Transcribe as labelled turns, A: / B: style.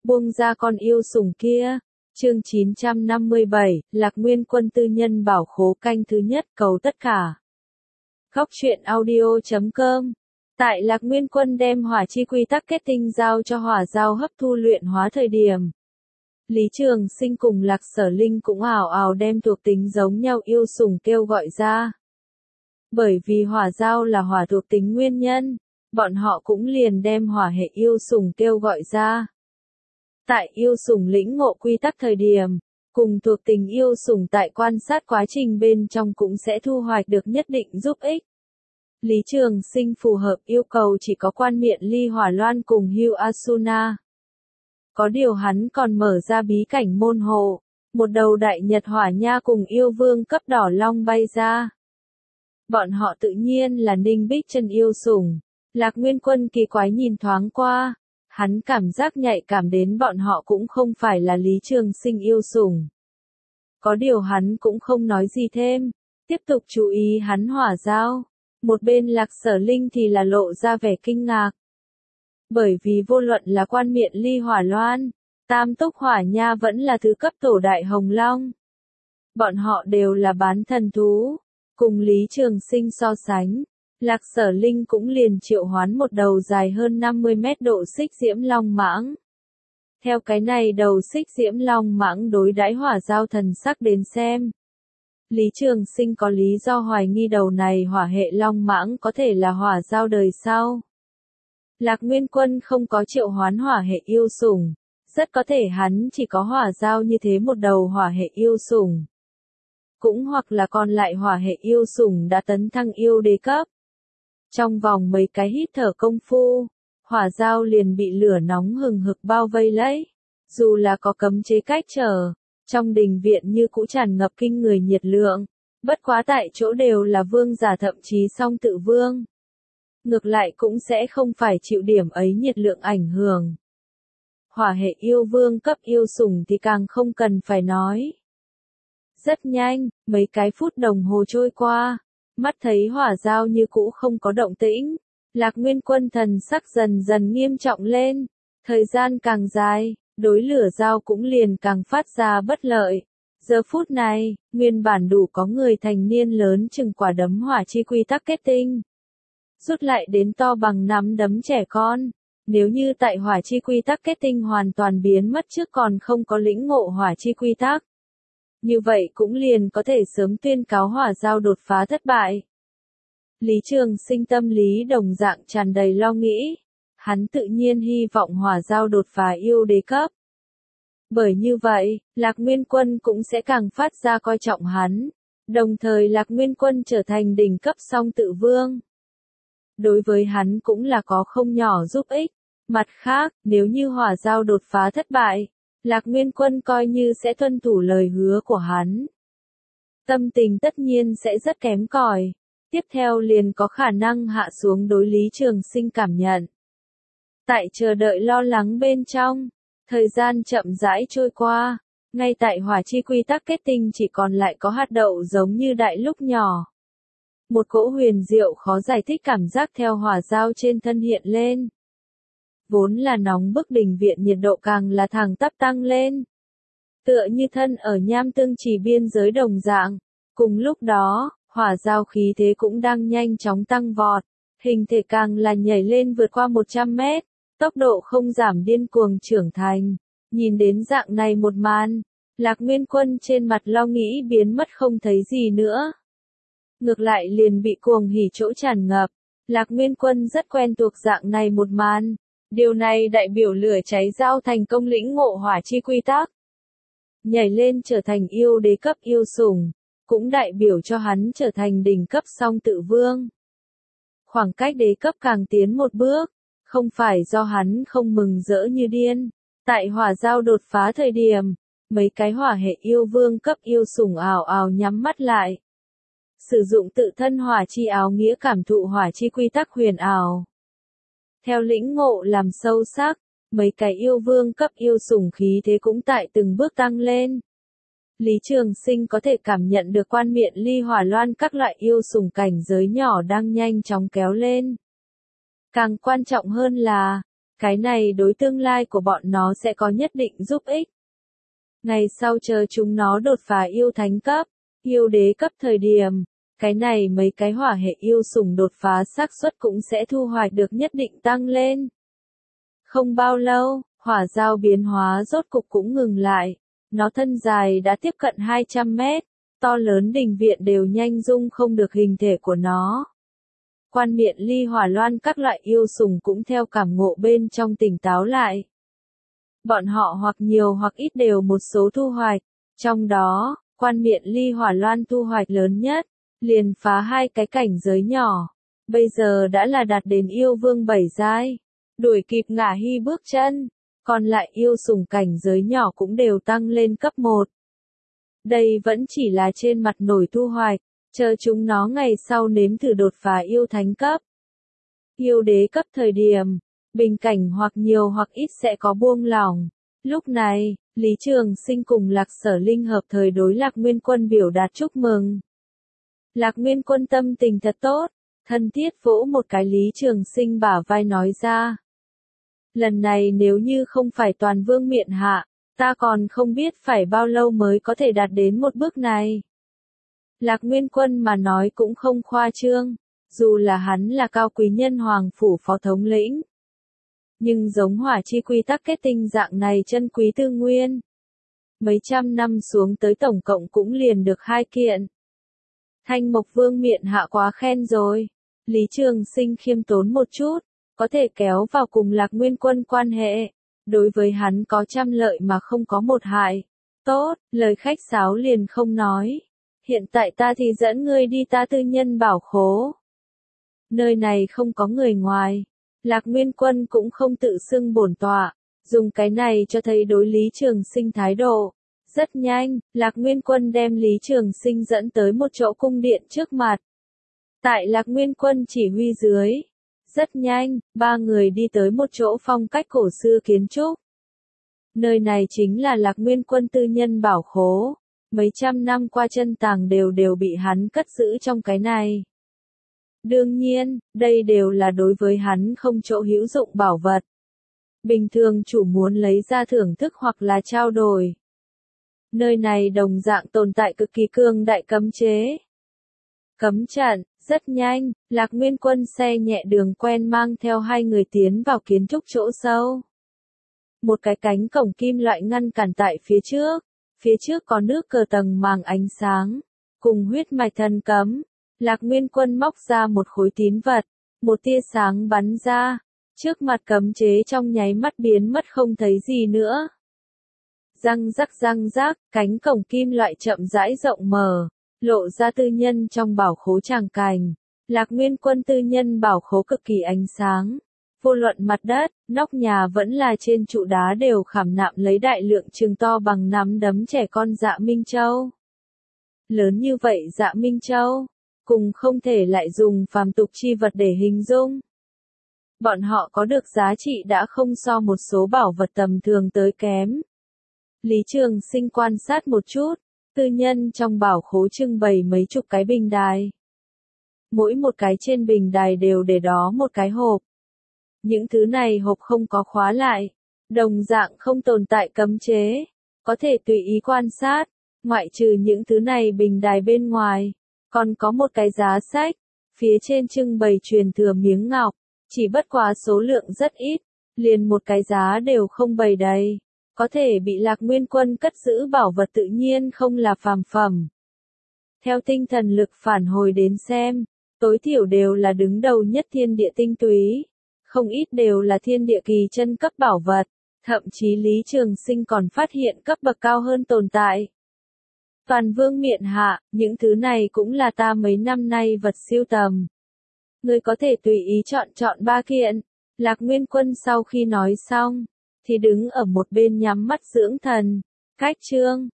A: buông ra con yêu sủng kia. Chương 957, Lạc Nguyên Quân tư nhân bảo khố canh thứ nhất, cầu tất cả. Góc truyện audio.com. Tại Lạc Nguyên Quân đem hỏa chi quy tắc kết tinh giao cho hỏa giao hấp thu luyện hóa thời điểm, Lý Trường Sinh cùng Lạc Sở Linh cũng ảo ảo đem thuộc tính giống nhau yêu sủng kêu gọi ra. Bởi vì hỏa giao là hỏa thuộc tính nguyên nhân, bọn họ cũng liền đem hỏa hệ yêu sủng kêu gọi ra. Tại yêu sủng lĩnh ngộ quy tắc thời điểm, cùng thuộc tính yêu sủng tại quan sát quá trình bên trong cũng sẽ thu hoạch được nhất định giúp ích. Lý Trường Sinh phù hợp yêu cầu chỉ có quan miện ly hỏa loan cùng Hưu Asuna. Có điều hắn còn mở ra bí cảnh môn hộ, một đầu đại nhật hỏa nha cùng yêu vương cấp đỏ long bay ra. Bọn họ tự nhiên là Ninh Bích Chân yêu sủng. Lạc Nguyên Quân kỳ quái nhìn thoáng qua, hắn cảm giác nhạy cảm đến bọn họ cũng không phải là Lý Trường Sinh yêu sủng. Có điều hắn cũng không nói gì thêm, tiếp tục chú ý hắn hỏa giao. Một bên Lạc Sở Linh thì là lộ ra vẻ kinh ngạc. Bởi vì vô luận là quan miện ly hỏa loan, tam túc hỏa nha vẫn là thứ cấp tổ đại hồng long. Bọn họ đều là bán thần thú, cùng Lý Trường Sinh so sánh. Lạc Sở Linh cũng liền triệu hoán một đầu dài hơn 50 mét độ xích diễm long mãng. Theo cái này đầu xích diễm long mãng đối đãi hỏa giao thần sắc đến xem, Lý Trường Sinh có lý do hoài nghi đầu này hỏa hệ long mãng có thể là hỏa giao đời sau. Lạc Nguyên Quân không có triệu hoán hỏa hệ yêu sủng, rất có thể hắn chỉ có hỏa giao như thế một đầu hỏa hệ yêu sủng. Cũng hoặc là còn lại hỏa hệ yêu sủng đã tấn thăng yêu đế cấp. Trong vòng mấy cái hít thở công phu, hỏa giao liền bị lửa nóng hừng hực bao vây lấy. Dù là có cấm chế cách trở, trong đình viện như cũ tràn ngập kinh người nhiệt lượng, bất quá tại chỗ đều là vương giả thậm chí song tự vương. Ngược lại cũng sẽ không phải chịu điểm ấy nhiệt lượng ảnh hưởng. Hỏa hệ yêu vương cấp yêu sủng thì càng không cần phải nói. Rất nhanh, mấy cái phút đồng hồ trôi qua, mắt thấy hỏa giao như cũ không có động tĩnh, Lạc Nguyên Quân thần sắc dần dần nghiêm trọng lên, thời gian càng dài, đối lửa giao cũng liền càng phát ra bất lợi. Giờ phút này, nguyên bản đủ có người thành niên lớn chừng quả đấm hỏa chi quy tắc kết tinh, rút lại đến to bằng nắm đấm trẻ con. Nếu như tại hỏa chi quy tắc kết tinh hoàn toàn biến mất trước còn không có lĩnh ngộ hỏa chi quy tắc, như vậy cũng liền có thể sớm tuyên cáo hỏa giao đột phá thất bại. Lý Trường Sinh tâm lý đồng dạng tràn đầy lo nghĩ. Hắn tự nhiên hy vọng hỏa giao đột phá yêu đế cấp. Bởi như vậy, Lạc Nguyên Quân cũng sẽ càng phát ra coi trọng hắn. Đồng thời Lạc Nguyên Quân trở thành đỉnh cấp song tự vương. Đối với hắn cũng là có không nhỏ giúp ích. Mặt khác, nếu như hỏa giao đột phá thất bại, Lạc Nguyên Quân coi như sẽ tuân thủ lời hứa của hắn. Tâm tình tất nhiên sẽ rất kém cỏi. Tiếp theo liền có khả năng hạ xuống đối Lý Trường Sinh cảm nhận. Tại chờ đợi lo lắng bên trong, thời gian chậm rãi trôi qua, ngay tại hỏa chi quy tắc kết tinh chỉ còn lại có hạt đậu giống như đại lúc nhỏ. Một cỗ huyền diệu khó giải thích cảm giác theo hỏa giao trên thân hiện lên. Vốn là nóng bức đình viện nhiệt độ càng là thẳng tắp tăng lên. Tựa như thân ở nham tương trì biên giới đồng dạng, cùng lúc đó, hỏa giao khí thế cũng đang nhanh chóng tăng vọt, hình thể càng là nhảy lên vượt qua 100 mét. Tốc độ không giảm điên cuồng trưởng thành. Nhìn đến dạng này một màn, Lạc Nguyên Quân trên mặt lo nghĩ biến mất không thấy gì nữa. Ngược lại liền bị cuồng hỉ chỗ tràn ngập. Lạc Nguyên Quân rất quen thuộc dạng này một màn. Điều này đại biểu lửa cháy giao thành công lĩnh ngộ hỏa chi quy tắc. Nhảy lên trở thành yêu đế cấp yêu sủng, cũng đại biểu cho hắn trở thành đỉnh cấp song tự vương. Khoảng cách đế cấp càng tiến một bước. Không phải do hắn không mừng rỡ như điên. Tại hỏa giao đột phá thời điểm, mấy cái hỏa hệ yêu vương cấp yêu sủng ảo ảo nhắm mắt lại. Sử dụng tự thân hỏa chi áo nghĩa cảm thụ hỏa chi quy tắc huyền ảo. Theo lĩnh ngộ làm sâu sắc, mấy cái yêu vương cấp yêu sủng khí thế cũng tại từng bước tăng lên. Lý Trường Sinh có thể cảm nhận được quan miện ly hỏa loan các loại yêu sủng cảnh giới nhỏ đang nhanh chóng kéo lên. Càng quan trọng hơn là, Cái này đối tương lai của bọn nó sẽ có nhất định giúp ích. Ngày sau chờ chúng nó đột phá yêu thánh cấp, yêu đế cấp thời điểm, cái này mấy cái hỏa hệ yêu sủng đột phá xác suất cũng sẽ thu hoạch được nhất định tăng lên. Không bao lâu, hỏa giao biến hóa rốt cục cũng ngừng lại. Nó thân dài đã tiếp cận 200 mét, to lớn đình viện đều nhanh dung không được hình thể của nó. Quan miện ly hỏa loan các loại yêu sủng cũng theo cảm ngộ bên trong tỉnh táo lại. Bọn họ hoặc nhiều hoặc ít đều một số thu hoạch, trong đó, quan miện ly hỏa loan thu hoạch lớn nhất, liền phá 2 cái cảnh giới nhỏ, bây giờ đã là đạt đến yêu vương 7 giai, đuổi kịp Ngả Hy bước chân, còn lại yêu sủng cảnh giới nhỏ cũng đều tăng lên cấp 1. Đây vẫn chỉ là trên mặt nổi thu hoạch, chờ chúng nó ngày sau nếm thử đột phá yêu thánh cấp. Yêu đế cấp thời điểm, bình cảnh hoặc nhiều hoặc ít sẽ có buông lỏng. Lúc này, Lý Trường Sinh cùng Lạc Sở Linh hợp thời đối Lạc Nguyên Quân biểu đạt chúc mừng. Lạc Nguyên Quân tâm tình thật tốt, thân thiết vỗ một cái Lý Trường Sinh bả vai nói ra. Lần này nếu như không phải toàn vương miện hạ, ta còn không biết phải bao lâu mới có thể đạt đến một bước này. Lạc Nguyên Quân mà nói cũng không khoa trương, dù là hắn là cao quý nhân hoàng phủ phó thống lĩnh. Nhưng giống hỏa chi quy tắc kết tinh dạng này chân quý tư nguyên. Mấy trăm năm xuống tới tổng cộng cũng liền được 2 kiện. Thanh Mộc Vương miện hạ quá khen rồi. Lý Trường Sinh khiêm tốn một chút, có thể kéo vào cùng Lạc Nguyên Quân quan hệ. Đối với hắn có trăm lợi mà không có một hại. Tốt, lời khách sáo liền không nói. Hiện tại ta thì dẫn ngươi đi ta tư nhân bảo khố. Nơi này không có người ngoài. Lạc Nguyên Quân cũng không tự xưng bổn tọa, dùng cái này cho thấy đối Lý Trường Sinh thái độ. Rất nhanh, Lạc Nguyên Quân đem Lý Trường Sinh dẫn tới một chỗ cung điện trước mặt. Tại Lạc Nguyên Quân chỉ huy dưới, rất nhanh, 3 người đi tới một chỗ phong cách cổ xưa kiến trúc. Nơi này chính là Lạc Nguyên Quân tư nhân bảo khố, mấy trăm năm qua chân tàng đều bị hắn cất giữ trong cái này. Đương nhiên, đây đều là đối với hắn không chỗ hữu dụng bảo vật. Bình thường chủ muốn lấy ra thưởng thức hoặc là trao đổi. Nơi này đồng dạng tồn tại cực kỳ cương đại cấm chế. Cấm trận, rất nhanh, Lạc Nguyên Quân xe nhẹ đường quen mang theo 2 người tiến vào kiến trúc chỗ sâu. Một cái cánh cổng kim loại ngăn cản tại phía trước có nước cờ tầng màng ánh sáng, cùng huyết mạch thần cấm. Lạc Nguyên Quân móc ra một khối tín vật, một tia sáng bắn ra, trước mặt cấm chế trong nháy mắt biến mất không thấy gì nữa. Răng rắc, cánh cổng kim loại chậm rãi rộng mở, lộ ra tư nhân trong bảo khố tràng cảnh. Lạc Nguyên Quân tư nhân bảo khố cực kỳ ánh sáng. Vô luận mặt đất, nóc nhà vẫn là trên trụ đá đều khảm nạm lấy đại lượng chừng to bằng nắm đấm trẻ con dạ Minh Châu. Lớn như vậy dạ Minh Châu, cùng không thể lại dùng phàm tục chi vật để hình dung. Bọn họ có được giá trị đã không so một số bảo vật tầm thường tới kém. Lý Trường Sinh quan sát một chút, tư nhân trong bảo khố trưng bày mấy chục cái bình đài. Mỗi một cái trên bình đài đều để đó một cái hộp. Những thứ này hộp không có khóa lại, đồng dạng không tồn tại cấm chế, có thể tùy ý quan sát, ngoại trừ những thứ này bình đài bên ngoài, còn có một cái giá sách, phía trên trưng bày truyền thừa miếng ngọc, chỉ bất quá số lượng rất ít, liền một cái giá đều không bày đầy, có thể bị Lạc Nguyên Quân cất giữ bảo vật tự nhiên không là phàm phẩm. Theo tinh thần lực phản hồi đến xem, tối thiểu đều là đứng đầu nhất thiên địa tinh túy. Không ít đều là thiên địa kỳ chân cấp bảo vật, thậm chí Lý Trường Sinh còn phát hiện cấp bậc cao hơn tồn tại. Toàn vương miện hạ, những thứ này cũng là ta mấy năm nay vật siêu tầm. Ngươi có thể tùy ý chọn 3 kiện. Lạc Nguyên Quân sau khi nói xong, thì đứng ở một bên nhắm mắt dưỡng thần. Cách chương,